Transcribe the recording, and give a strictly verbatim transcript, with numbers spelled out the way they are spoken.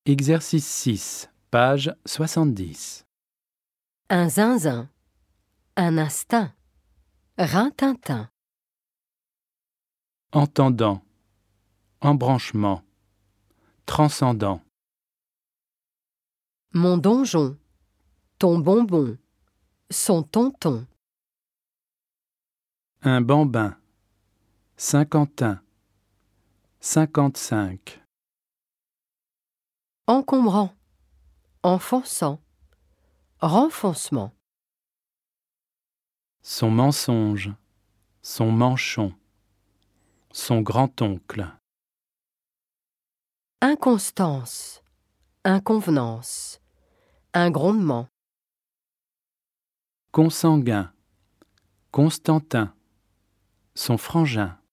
Exercice six, page soixante-dix. Un zinzin, un instinct, rintintin. Entendant, embranchement, transcendant. Mon donjon, ton bonbon, son tonton. Un bambin, cinquantin, cinquante-cinq. Encombrant, enfonçant, renfoncement. Son mensonge, son manchon, son grand-oncle. Inconstance, inconvenance, un grondement. Consanguin, Constantin, son frangin.